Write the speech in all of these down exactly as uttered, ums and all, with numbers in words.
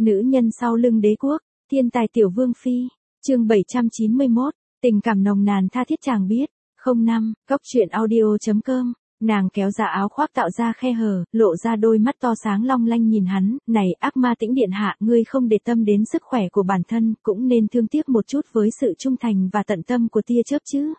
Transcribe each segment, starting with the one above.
Nữ nhân sau lưng đế quốc, thiên tài tiểu vương phi, chương bảy trăm chín mươi mốt, tình cảm nồng nàn tha thiết chàng biết, không năm, cóc truyện audio chấm com, nàng kéo ra áo khoác tạo ra khe hở, lộ ra đôi mắt to sáng long lanh nhìn hắn, này ác ma tĩnh điện hạ, ngươi không để tâm đến sức khỏe của bản thân, cũng nên thương tiếc một chút với sự trung thành và tận tâm của tia chớp chứ.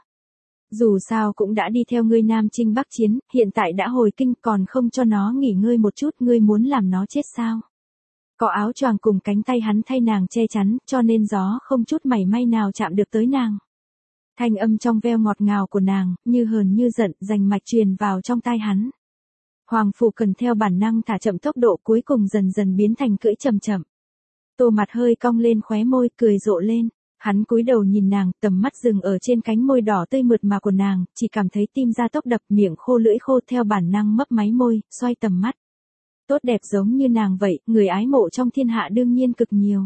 Dù sao cũng đã đi theo ngươi Nam Chinh Bắc Chiến, hiện tại đã hồi kinh còn không cho nó nghỉ ngơi một chút, ngươi muốn làm nó chết sao? Có áo choàng cùng cánh tay hắn thay nàng che chắn, cho nên gió không chút mảy may nào chạm được tới nàng. Thanh âm trong veo ngọt ngào của nàng, như hờn như giận, rành mạch truyền vào trong tai hắn. Hoàng Phủ Cần theo bản năng thả chậm tốc độ, cuối cùng dần dần biến thành cưỡi chậm chậm. Tô mặt hơi cong lên khóe môi, cười rộ lên. Hắn cúi đầu nhìn nàng, tầm mắt dừng ở trên cánh môi đỏ tươi mượt mà của nàng, chỉ cảm thấy tim ra tốc đập, miệng khô lưỡi khô, theo bản năng mấp máy môi, xoay tầm mắt. Tốt đẹp giống như nàng vậy, người ái mộ trong thiên hạ đương nhiên cực nhiều.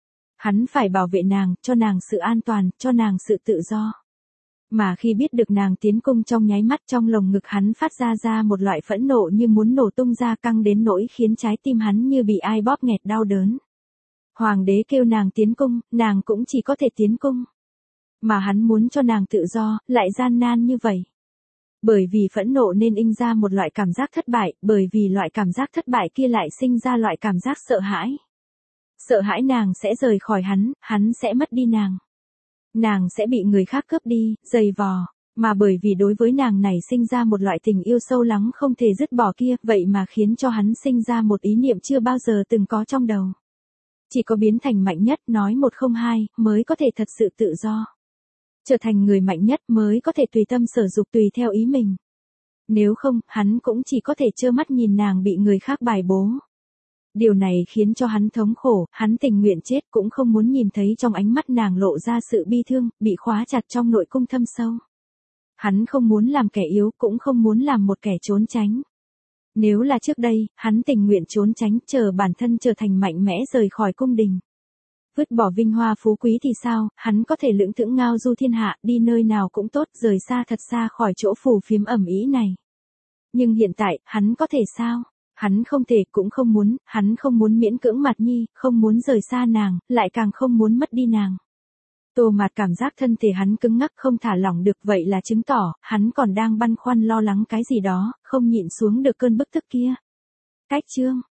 Hắn phải bảo vệ nàng, cho nàng sự an toàn, cho nàng sự tự do. Mà khi biết được nàng tiến cung trong nháy mắt, trong lồng ngực hắn phát ra ra một loại phẫn nộ như muốn nổ tung ra, căng đến nỗi khiến trái tim hắn như bị ai bóp nghẹt đau đớn. Hoàng đế kêu nàng tiến cung, nàng cũng chỉ có thể tiến cung. Mà hắn muốn cho nàng tự do, lại gian nan như vậy. Bởi vì phẫn nộ nên in ra một loại cảm giác thất bại, bởi vì loại cảm giác thất bại kia lại sinh ra loại cảm giác sợ hãi. Sợ hãi nàng sẽ rời khỏi hắn, hắn sẽ mất đi nàng. Nàng sẽ bị người khác cướp đi, giày vò. Mà bởi vì đối với nàng này sinh ra một loại tình yêu sâu lắng không thể dứt bỏ kia, vậy mà khiến cho hắn sinh ra một ý niệm chưa bao giờ từng có trong đầu. Chỉ có biến thành mạnh nhất, nói một không hai, mới có thể thật sự tự do. Trở thành người mạnh nhất mới có thể tùy tâm sở dục tùy theo ý mình. Nếu không, hắn cũng chỉ có thể trơ mắt nhìn nàng bị người khác bài bố. Điều này khiến cho hắn thống khổ, hắn tình nguyện chết cũng không muốn nhìn thấy trong ánh mắt nàng lộ ra sự bi thương, bị khóa chặt trong nội cung thâm sâu. Hắn không muốn làm kẻ yếu, cũng không muốn làm một kẻ trốn tránh. Nếu là trước đây, hắn tình nguyện trốn tránh, chờ bản thân trở thành mạnh mẽ rời khỏi cung đình. Vứt bỏ vinh hoa phú quý thì sao, hắn có thể lững thững ngao du thiên hạ, đi nơi nào cũng tốt, rời xa thật xa khỏi chỗ phù phiếm ẩm ý này. Nhưng hiện tại, hắn có thể sao? Hắn không thể, cũng không muốn, hắn không muốn miễn cưỡng Mạt Nhi, không muốn rời xa nàng, lại càng không muốn mất đi nàng. Tô Mạt cảm giác thân thể hắn cứng ngắc không thả lỏng được, vậy là chứng tỏ, hắn còn đang băn khoăn lo lắng cái gì đó, không nhịn xuống được cơn bức tức kia. Cách chương,